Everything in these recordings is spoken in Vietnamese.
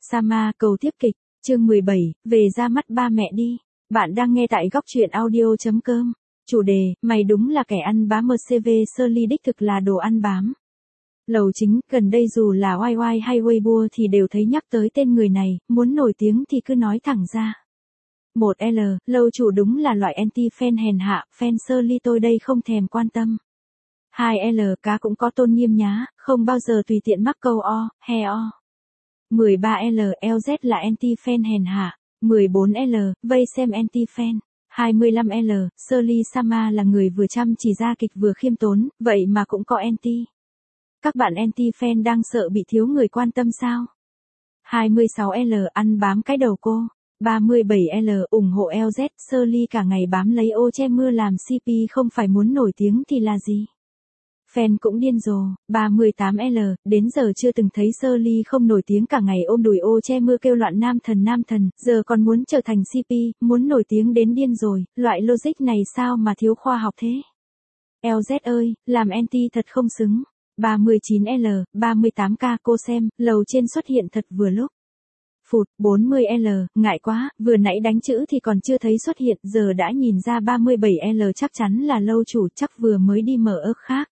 Sama cầu tiếp kịch, chương 17, về ra mắt ba mẹ đi. Bạn đang nghe tại góc truyện audio.com. Chủ đề, mày đúng là kẻ ăn bám. MCV Shirley đích thực là đồ ăn bám. Lầu chính, gần đây dù là YY hay Weibo thì đều thấy nhắc tới tên người này, muốn nổi tiếng thì cứ nói thẳng ra. 1L, lâu chủ đúng là loại anti-fan hèn hạ, fan Shirley tôi đây không thèm quan tâm. 2L, cá cũng có tôn nghiêm nhá, không bao giờ tùy tiện mắc câu o, he o. 13L, LZ là anti-fan hèn hạ. 14L, vây xem anti-fan. 25L, Shirley Sama là người vừa chăm chỉ ra kịch vừa khiêm tốn, vậy mà cũng có anti. Các bạn anti-fan đang sợ bị thiếu người quan tâm sao? 26L, ăn bám cái đầu cô. 37L, ủng hộ LZ, Shirley cả ngày bám lấy ô che mưa làm CP không phải muốn nổi tiếng thì là gì? Fan cũng điên rồ. 38L, đến giờ chưa từng thấy Shirley không nổi tiếng cả ngày ôm đùi ô che mưa kêu loạn nam thần, giờ còn muốn trở thành CP, muốn nổi tiếng đến điên rồi, loại logic này sao mà thiếu khoa học thế? LZ ơi, làm anti thật không xứng. 39L, 38K cô xem, lầu trên xuất hiện thật vừa lúc. Phụt, 40L, ngại quá, vừa nãy đánh chữ thì còn chưa thấy xuất hiện, giờ đã nhìn ra. 37L chắc chắn là lâu chủ, chắc vừa mới đi mở ớt khác.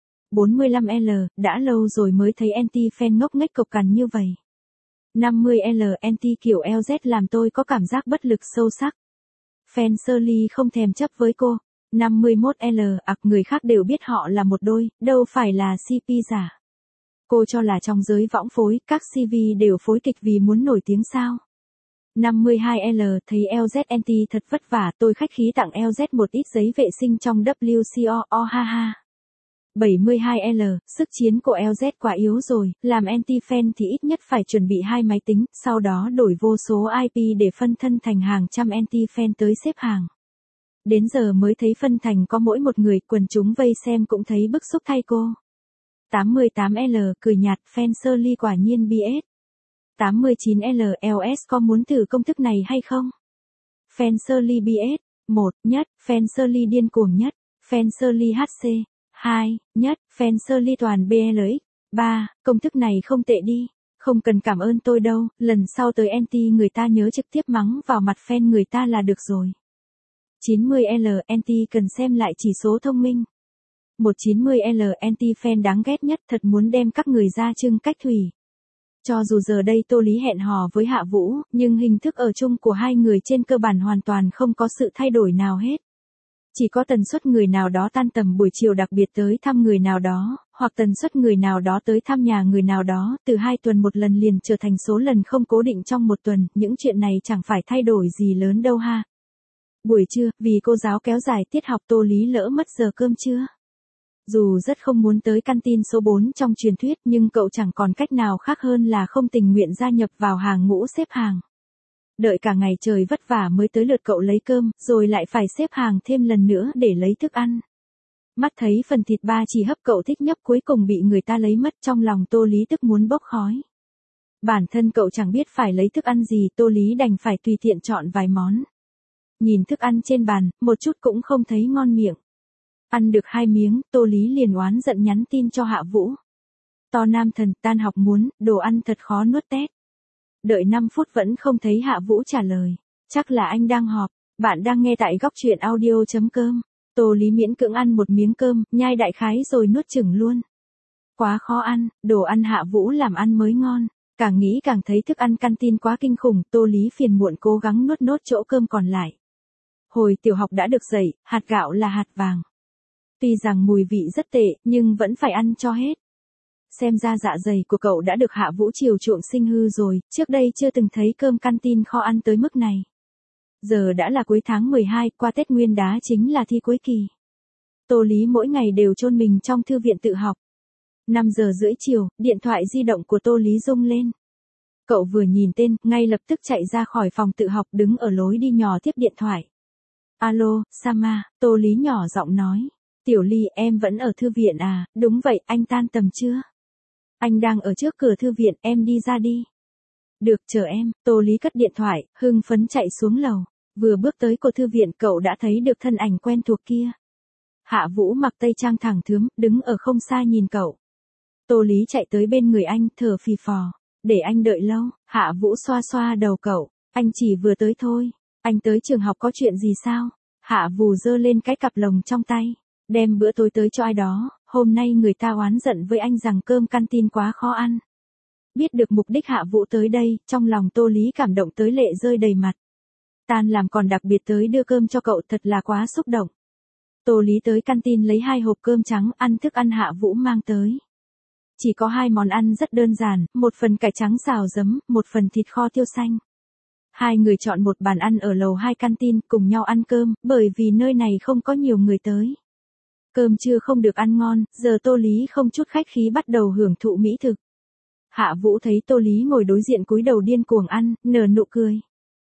45L, đã lâu rồi mới thấy anti-fan ngốc nghếch cộc cằn như vậy. 50L, anti kiểu LZ làm tôi có cảm giác bất lực sâu sắc. Fan Shirley không thèm chấp với cô. 51L, người khác đều biết họ là một đôi, đâu phải là CP giả. Cô cho là trong giới võng phối, các CV đều phối kịch vì muốn nổi tiếng sao. 52L, thấy LZ anti thật vất vả, tôi khách khí tặng LZ một ít giấy vệ sinh trong WCO, ha ha. 72L, sức chiến của LZ quá yếu rồi, làm anti-fan thì ít nhất phải chuẩn bị 2 máy tính, sau đó đổi vô số IP để phân thân thành hàng trăm anti-fan tới xếp hàng. Đến giờ mới thấy phân thành có mỗi một người, quần chúng vây xem cũng thấy bức xúc thay cô. 88L, cười nhạt, fan Shirley quả nhiên BS. 89L, LS có muốn thử công thức này hay không? Fan Shirley BS, 1, nhất, fan Shirley điên cuồng nhất, fan Shirley HC. 2, nhất, fan Shirley toàn BLX. 3, công thức này không tệ đi. Không cần cảm ơn tôi đâu, lần sau tới anti người ta nhớ trực tiếp mắng vào mặt fan người ta là được rồi. 90L, anti cần xem lại chỉ số thông minh. 190L, anti fan đáng ghét nhất, thật muốn đem các người ra trưng cách thủy. Cho dù giờ đây Tô Lý hẹn hò với Hạ Vũ, nhưng hình thức ở chung của hai người trên cơ bản hoàn toàn không có sự thay đổi nào hết. Chỉ có tần suất người nào đó tan tầm buổi chiều đặc biệt tới thăm người nào đó, hoặc tần suất người nào đó tới thăm nhà người nào đó, từ 2 tuần một lần liền trở thành số lần không cố định trong một tuần, những chuyện này chẳng phải thay đổi gì lớn đâu ha. Buổi trưa, vì cô giáo kéo dài tiết học Tô Lý lỡ mất giờ cơm trưa. Dù rất không muốn tới canteen số 4 trong truyền thuyết nhưng cậu chẳng còn cách nào khác hơn là không tình nguyện gia nhập vào hàng ngũ xếp hàng. Đợi cả ngày trời vất vả mới tới lượt cậu lấy cơm, rồi lại phải xếp hàng thêm lần nữa để lấy thức ăn. Mắt thấy phần thịt ba chỉ hấp cậu thích nhất cuối cùng bị người ta lấy mất, trong lòng Tô Lý tức muốn bốc khói. Bản thân cậu chẳng biết phải lấy thức ăn gì, Tô Lý đành phải tùy tiện chọn vài món. Nhìn thức ăn trên bàn, một chút cũng không thấy ngon miệng. Ăn được 2 miếng, Tô Lý liền oán giận nhắn tin cho Hạ Vũ. To nam thần, tan học muốn, đồ ăn thật khó nuốt tét. Đợi 5 phút vẫn không thấy Hạ Vũ trả lời. Chắc là anh đang họp. Bạn đang nghe tại góc truyện audio.com. Tô Lý miễn cưỡng ăn một miếng cơm, nhai đại khái rồi nuốt chửng luôn. Quá khó ăn, đồ ăn Hạ Vũ làm ăn mới ngon. Càng nghĩ càng thấy thức ăn canteen quá kinh khủng, Tô Lý phiền muộn cố gắng nuốt nốt chỗ cơm còn lại. Hồi tiểu học đã được dạy, hạt gạo là hạt vàng. Tuy rằng mùi vị rất tệ, nhưng vẫn phải ăn cho hết. Xem ra dạ dày của cậu đã được Hạ Vũ chiều chuộng sinh hư rồi, trước đây chưa từng thấy cơm canteen kho ăn tới mức này. Giờ đã là cuối tháng 12, qua Tết Nguyên Đá chính là thi cuối kỳ. Tô Lý mỗi ngày đều chôn mình trong thư viện tự học. 5 giờ rưỡi chiều, điện thoại di động của Tô Lý rung lên. Cậu vừa nhìn tên, ngay lập tức chạy ra khỏi phòng tự học, đứng ở lối đi nhỏ tiếp điện thoại. Alo, Sama, Tô Lý nhỏ giọng nói. Tiểu Ly, em vẫn ở thư viện à? Đúng vậy, anh tan tầm chưa? Anh đang ở trước cửa thư viện, em đi ra đi. Được, chờ em. Tô Lý cất điện thoại, hưng phấn chạy xuống lầu. Vừa bước tới cửa thư viện cậu đã thấy được thân ảnh quen thuộc kia. Hạ Vũ mặc tây trang thẳng thướm, đứng ở không xa nhìn cậu. Tô Lý chạy tới bên người anh, thở phì phò. Để anh đợi lâu, Hạ Vũ xoa xoa đầu cậu, anh chỉ vừa tới thôi. Anh tới trường học có chuyện gì sao? Hạ Vũ giơ lên cái cặp lồng trong tay, đem bữa tối tới cho ai đó, hôm nay người ta oán giận với anh rằng cơm canteen quá khó ăn. Biết được mục đích Hạ Vũ tới đây, trong lòng Tô Lý cảm động tới lệ rơi đầy mặt. Tan làm còn đặc biệt tới đưa cơm cho cậu, thật là quá xúc động. Tô Lý tới canteen lấy 2 hộp cơm trắng ăn thức ăn Hạ Vũ mang tới. Chỉ có 2 món ăn rất đơn giản, một phần cải trắng xào giấm, một phần thịt kho tiêu xanh. Hai người chọn một bàn ăn ở lầu 2 canteen cùng nhau ăn cơm, bởi vì nơi này không có nhiều người tới. Cơm trưa không được ăn ngon, giờ Tô Lý không chút khách khí bắt đầu hưởng thụ mỹ thực. Hạ Vũ thấy Tô Lý ngồi đối diện cúi đầu điên cuồng ăn, nở nụ cười.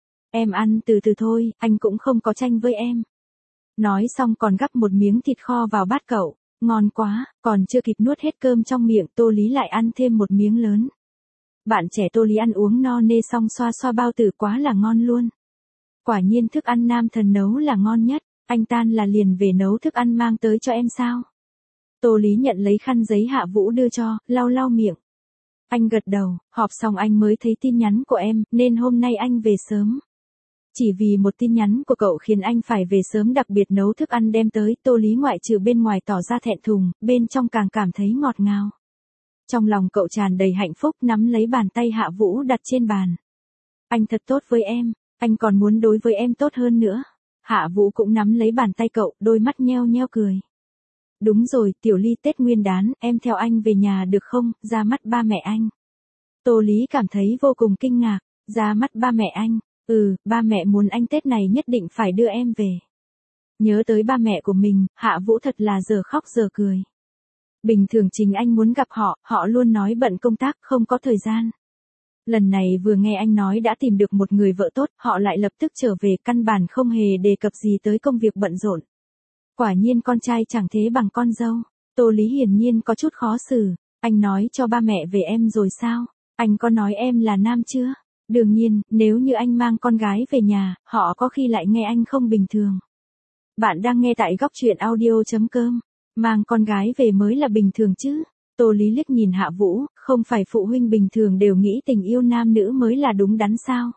Em ăn từ từ thôi, anh cũng không có tranh với em. Nói xong còn gắp một miếng thịt kho vào bát cậu, ngon quá, còn chưa kịp nuốt hết cơm trong miệng Tô Lý lại ăn thêm một miếng lớn. Bạn trẻ Tô Lý ăn uống no nê xong xoa xoa bao tử quá là ngon luôn. Quả nhiên thức ăn nam thần nấu là ngon nhất, anh tan là liền về nấu thức ăn mang tới cho em sao? Tô Lý nhận lấy khăn giấy Hạ Vũ đưa cho, lau lau miệng. Anh gật đầu, họp xong anh mới thấy tin nhắn của em, nên hôm nay anh về sớm. Chỉ vì một tin nhắn của cậu khiến anh phải về sớm, đặc biệt nấu thức ăn đem tới. Tô Lý ngoại trừ bên ngoài tỏ ra thẹn thùng, bên trong càng cảm thấy ngọt ngào. Trong lòng cậu tràn đầy hạnh phúc, nắm lấy bàn tay Hạ Vũ đặt trên bàn. Anh thật tốt với em, anh còn muốn đối với em tốt hơn nữa. Hạ Vũ cũng nắm lấy bàn tay cậu, đôi mắt nheo nheo cười. Đúng rồi, Tiểu Ly, Tết Nguyên đán, em theo anh về nhà được không, ra mắt ba mẹ anh. Tô Lý cảm thấy vô cùng kinh ngạc, ra mắt ba mẹ anh, ba mẹ muốn anh Tết này nhất định phải đưa em về. Nhớ tới ba mẹ của mình, Hạ Vũ thật là giờ khóc giờ cười. Bình thường chính anh muốn gặp họ, họ luôn nói bận công tác không có thời gian. Lần này vừa nghe anh nói đã tìm được một người vợ tốt, họ lại lập tức trở về, căn bản không hề đề cập gì tới công việc bận rộn. Quả nhiên con trai chẳng thế bằng con dâu. Tô Lý hiển nhiên có chút khó xử. Anh nói cho ba mẹ về em rồi sao? Anh có nói em là nam chưa? Đương nhiên, nếu như anh mang con gái về nhà, họ có khi lại nghe anh không bình thường. Bạn đang nghe tại góc truyện audio.com. Mang con gái về mới là bình thường chứ. Tô Lý liếc nhìn Hạ Vũ, không phải phụ huynh bình thường đều nghĩ tình yêu nam nữ mới là đúng đắn sao?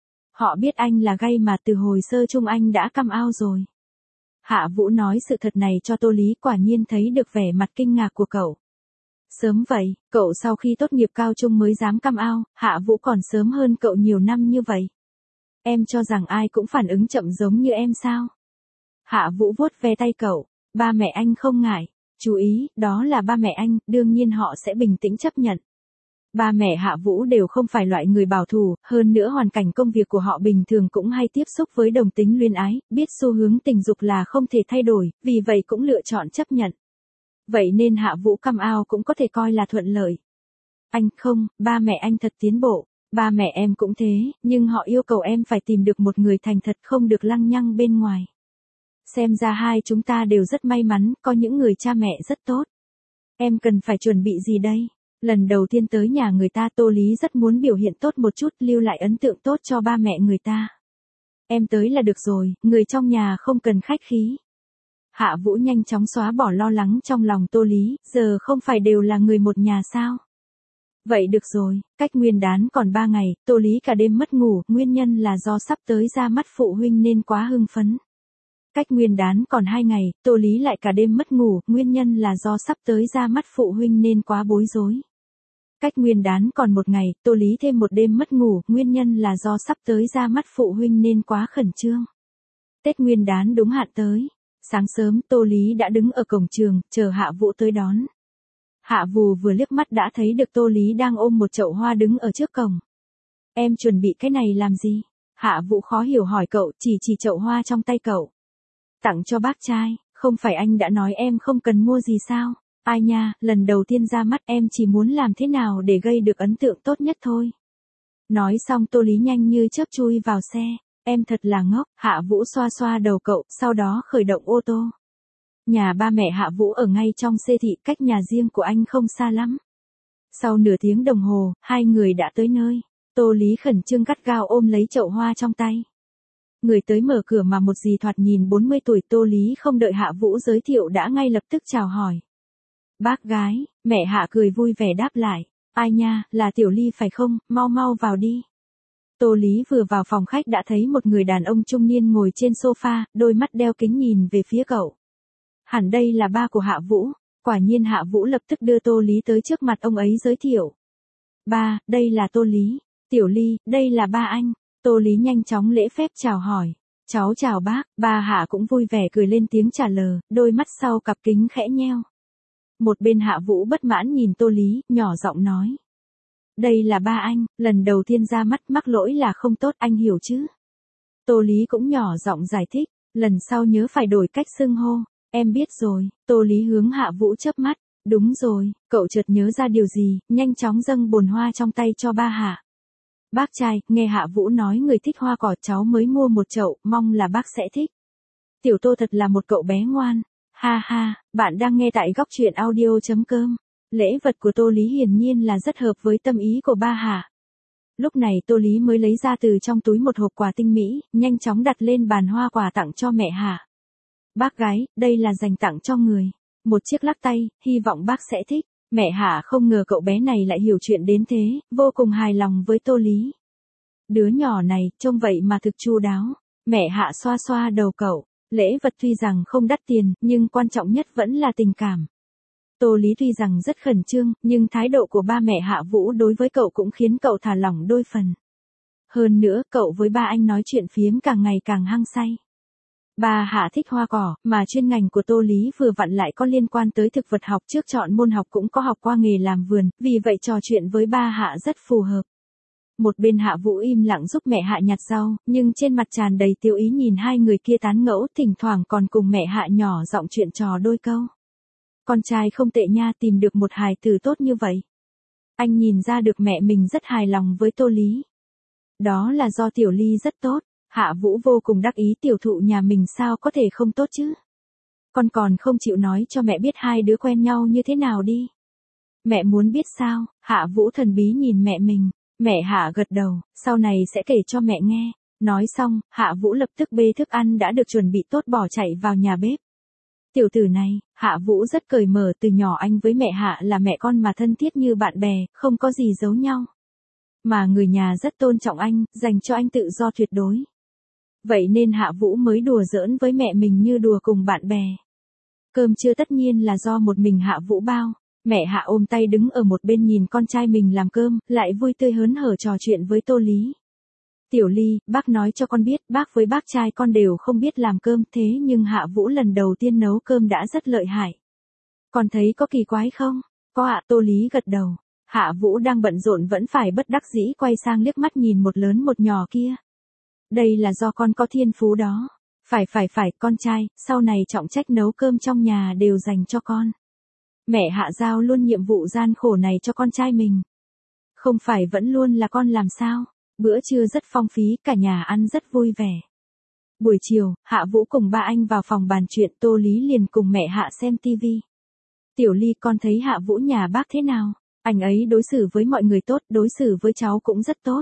Họ biết anh là gay mà từ hồi sơ chung anh đã căm ao rồi. Hạ Vũ nói sự thật này cho Tô Lý, quả nhiên thấy được vẻ mặt kinh ngạc của cậu. Sớm vậy, cậu sau khi tốt nghiệp cao trung mới dám căm ao, Hạ Vũ còn sớm hơn cậu nhiều năm như vậy. Em cho rằng ai cũng phản ứng chậm giống như em sao? Hạ Vũ vuốt ve tay cậu, ba mẹ anh không ngại, chú ý, đó là ba mẹ anh, đương nhiên họ sẽ bình tĩnh chấp nhận. Ba mẹ Hạ Vũ đều không phải loại người bảo thủ, hơn nữa hoàn cảnh công việc của họ bình thường cũng hay tiếp xúc với đồng tính luyến ái, biết xu hướng tình dục là không thể thay đổi, vì vậy cũng lựa chọn chấp nhận. Vậy nên Hạ Vũ căm ao cũng có thể coi là thuận lợi. Anh không, ba mẹ anh thật tiến bộ, ba mẹ em cũng thế, nhưng họ yêu cầu em phải tìm được một người thành thật, không được lăng nhăng bên ngoài. Xem ra hai chúng ta đều rất may mắn, có những người cha mẹ rất tốt. Em cần phải chuẩn bị gì đây? Lần đầu tiên tới nhà người ta, Tô Lý rất muốn biểu hiện tốt một chút, lưu lại ấn tượng tốt cho ba mẹ người ta. Em tới là được rồi, người trong nhà không cần khách khí. Hạ Vũ nhanh chóng xóa bỏ lo lắng trong lòng Tô Lý, giờ không phải đều là người một nhà sao? Vậy được rồi, cách Nguyên đán còn 3 ngày, Tô Lý cả đêm mất ngủ, nguyên nhân là do sắp tới ra mắt phụ huynh nên quá hưng phấn. Cách Nguyên đán còn 2 ngày, Tô Lý lại cả đêm mất ngủ, nguyên nhân là do sắp tới ra mắt phụ huynh nên quá bối rối. Cách Nguyên đán còn 1 ngày, Tô Lý thêm một đêm mất ngủ, nguyên nhân là do sắp tới ra mắt phụ huynh nên quá khẩn trương. Tết Nguyên đán đúng hạn tới. Sáng sớm, Tô Lý đã đứng ở cổng trường, chờ Hạ Vũ tới đón. Hạ Vũ vừa liếc mắt đã thấy được Tô Lý đang ôm một chậu hoa đứng ở trước cổng. Em chuẩn bị cái này làm gì? Hạ Vũ khó hiểu hỏi cậu, chỉ chậu hoa trong tay cậu. Tặng cho bác trai, không phải anh đã nói em không cần mua gì sao? Ai nha, lần đầu tiên ra mắt em chỉ muốn làm thế nào để gây được ấn tượng tốt nhất thôi. Nói xong Tô Lý nhanh như chớp chui vào xe. Em thật là ngốc, Hạ Vũ xoa xoa đầu cậu, sau đó khởi động ô tô. Nhà ba mẹ Hạ Vũ ở ngay trong xê thị, cách nhà riêng của anh không xa lắm. Sau nửa tiếng đồng hồ, hai người đã tới nơi. Tô Lý khẩn trương gắt gao ôm lấy chậu hoa trong tay. Người tới mở cửa mà một dì thoạt nhìn 40 tuổi, Tô Lý không đợi Hạ Vũ giới thiệu đã ngay lập tức chào hỏi. Bác gái, mẹ Hạ cười vui vẻ đáp lại. Ai nha, là Tiểu Ly phải không, mau mau vào đi. Tô Lý vừa vào phòng khách đã thấy một người đàn ông trung niên ngồi trên sofa, đôi mắt đeo kính nhìn về phía cậu. Hẳn đây là ba của Hạ Vũ, quả nhiên Hạ Vũ lập tức đưa Tô Lý tới trước mặt ông ấy giới thiệu. Ba, đây là Tô Lý, Tiểu Ly, đây là ba anh. Tô Lý nhanh chóng lễ phép chào hỏi. Cháu chào bác, ba Hạ cũng vui vẻ cười lên tiếng trả lời, đôi mắt sau cặp kính khẽ nheo. Một bên Hạ Vũ bất mãn nhìn Tô Lý, nhỏ giọng nói. Đây là ba anh, lần đầu tiên ra mắt mắc lỗi là không tốt, anh hiểu chứ. Tô Lý cũng nhỏ giọng giải thích, lần sau nhớ phải đổi cách xưng hô. Em biết rồi. Tô Lý hướng Hạ Vũ chớp mắt. Đúng rồi, cậu chợt nhớ ra điều gì, nhanh chóng dâng bồn hoa trong tay cho ba Hạ. Bác trai, nghe Hạ Vũ nói người thích hoa cỏ, cháu mới mua một chậu, mong là bác sẽ thích. Tiểu Tô thật là một cậu bé ngoan. Ha ha, bạn đang nghe tại góc truyện audio.com. Lễ vật của Tô Lý hiển nhiên là rất hợp với tâm ý của ba Hạ. Lúc này Tô Lý mới lấy ra từ trong túi một hộp quà tinh mỹ, nhanh chóng đặt lên bàn hoa quà tặng cho mẹ Hạ. Bác gái, đây là dành tặng cho người. Một chiếc lắc tay, hy vọng bác sẽ thích. Mẹ Hạ không ngờ cậu bé này lại hiểu chuyện đến thế, vô cùng hài lòng với Tô Lý. Đứa nhỏ này, trông vậy mà thực chu đáo. Mẹ Hạ xoa xoa đầu cậu. Lễ vật tuy rằng không đắt tiền, nhưng quan trọng nhất vẫn là tình cảm. Tô Lý tuy rằng rất khẩn trương, nhưng thái độ của ba mẹ Hạ Vũ đối với cậu cũng khiến cậu thả lỏng đôi phần. Hơn nữa, cậu với ba anh nói chuyện phiếm càng ngày càng hăng say. Ba Hạ thích hoa cỏ, mà chuyên ngành của Tô Lý vừa vặn lại có liên quan tới thực vật học, trước chọn môn học cũng có học qua nghề làm vườn, vì vậy trò chuyện với ba Hạ rất phù hợp. Một bên Hạ Vũ im lặng giúp mẹ Hạ nhặt rau, nhưng trên mặt tràn đầy tiêu ý nhìn hai người kia tán ngẫu, thỉnh thoảng còn cùng mẹ Hạ nhỏ giọng chuyện trò đôi câu. Con trai không tệ nha, tìm được một hài tử tốt như vậy. Anh nhìn ra được mẹ mình rất hài lòng với Tô Lý. Đó là do Tiểu Ly rất tốt. Hạ Vũ vô cùng đắc ý, tiểu thụ nhà mình sao có thể không tốt chứ. Con còn không chịu nói cho mẹ biết hai đứa quen nhau như thế nào đi. Mẹ muốn biết sao? Hạ Vũ thần bí nhìn mẹ mình. Mẹ Hạ gật đầu, sau này sẽ kể cho mẹ nghe. Nói xong, Hạ Vũ lập tức bê thức ăn đã được chuẩn bị tốt bỏ chạy vào nhà bếp. Tiểu tử này, Hạ Vũ rất cởi mở, từ nhỏ anh với mẹ Hạ là mẹ con mà thân thiết như bạn bè, không có gì giấu nhau. Mà người nhà rất tôn trọng anh, dành cho anh tự do tuyệt đối. Vậy nên Hạ Vũ mới đùa giỡn với mẹ mình như đùa cùng bạn bè. Cơm trưa tất nhiên là do một mình Hạ Vũ bao. Mẹ Hạ ôm tay đứng ở một bên nhìn con trai mình làm cơm, lại vui tươi hớn hở trò chuyện với Tô Lý. Tiểu Ly, bác nói cho con biết, bác với bác trai con đều không biết làm cơm, thế nhưng Hạ Vũ lần đầu tiên nấu cơm đã rất lợi hại. Con thấy có kỳ quái không? Có ạ. Tô Lý gật đầu. Hạ Vũ đang bận rộn vẫn phải bất đắc dĩ quay sang liếc mắt nhìn một lớn một nhỏ kia. Đây là do con có thiên phú đó. Phải, con trai, sau này trọng trách nấu cơm trong nhà đều dành cho con. Mẹ Hạ giao luôn nhiệm vụ gian khổ này cho con trai mình. Không phải vẫn luôn là con làm sao? Bữa trưa rất phong phí, cả nhà ăn rất vui vẻ. Buổi chiều, Hạ Vũ cùng ba anh vào phòng bàn chuyện, Tô Lý liền cùng mẹ Hạ xem tivi. Tiểu Ly, con thấy Hạ Vũ nhà bác thế nào? Anh ấy đối xử với mọi người tốt, đối xử với cháu cũng rất tốt.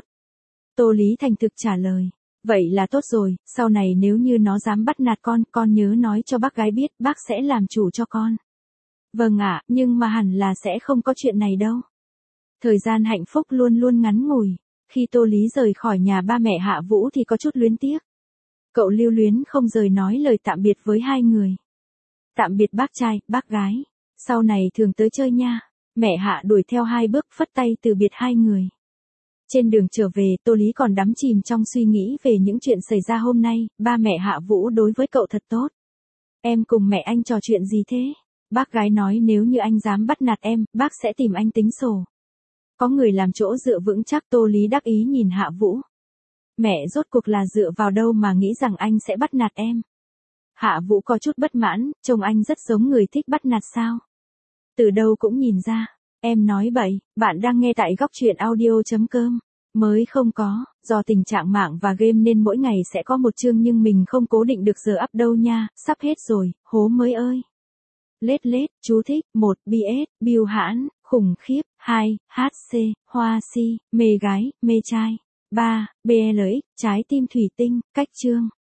Tô Lý thành thực trả lời. Vậy là tốt rồi, sau này nếu như nó dám bắt nạt con nhớ nói cho bác gái biết, bác sẽ làm chủ cho con. Vâng ạ, nhưng mà hẳn là sẽ không có chuyện này đâu. Thời gian hạnh phúc luôn luôn ngắn ngủi. Khi Tô Lý rời khỏi nhà ba mẹ Hạ Vũ thì có chút luyến tiếc. Cậu lưu luyến không rời nói lời tạm biệt với hai người. Tạm biệt bác trai, bác gái. Sau này thường tới chơi nha. Mẹ Hạ đuổi theo hai bước phất tay từ biệt hai người. Trên đường trở về, Tô Lý còn đắm chìm trong suy nghĩ về những chuyện xảy ra hôm nay, ba mẹ Hạ Vũ đối với cậu thật tốt. Em cùng mẹ anh trò chuyện gì thế? Bác gái nói nếu như anh dám bắt nạt em, bác sẽ tìm anh tính sổ. Có người làm chỗ dựa vững chắc. Tô Lý đắc ý nhìn Hạ Vũ. Mẹ rốt cuộc là dựa vào đâu mà nghĩ rằng anh sẽ bắt nạt em? Hạ Vũ có chút bất mãn, trông anh rất giống người thích bắt nạt sao? Từ đâu cũng nhìn ra. Em nói bậy, bạn đang nghe tại góc truyện audio.com. Mới không có, do tình trạng mạng và game nên mỗi ngày sẽ có một chương nhưng mình không cố định được giờ up đâu nha, sắp hết rồi, hố mới ơi. Lết, chú thích, 1, BS, biêu hãn, khủng khiếp, 2, HC, hoa si, mê gái, mê trai, 3, BLX, trái tim thủy tinh, cách chương.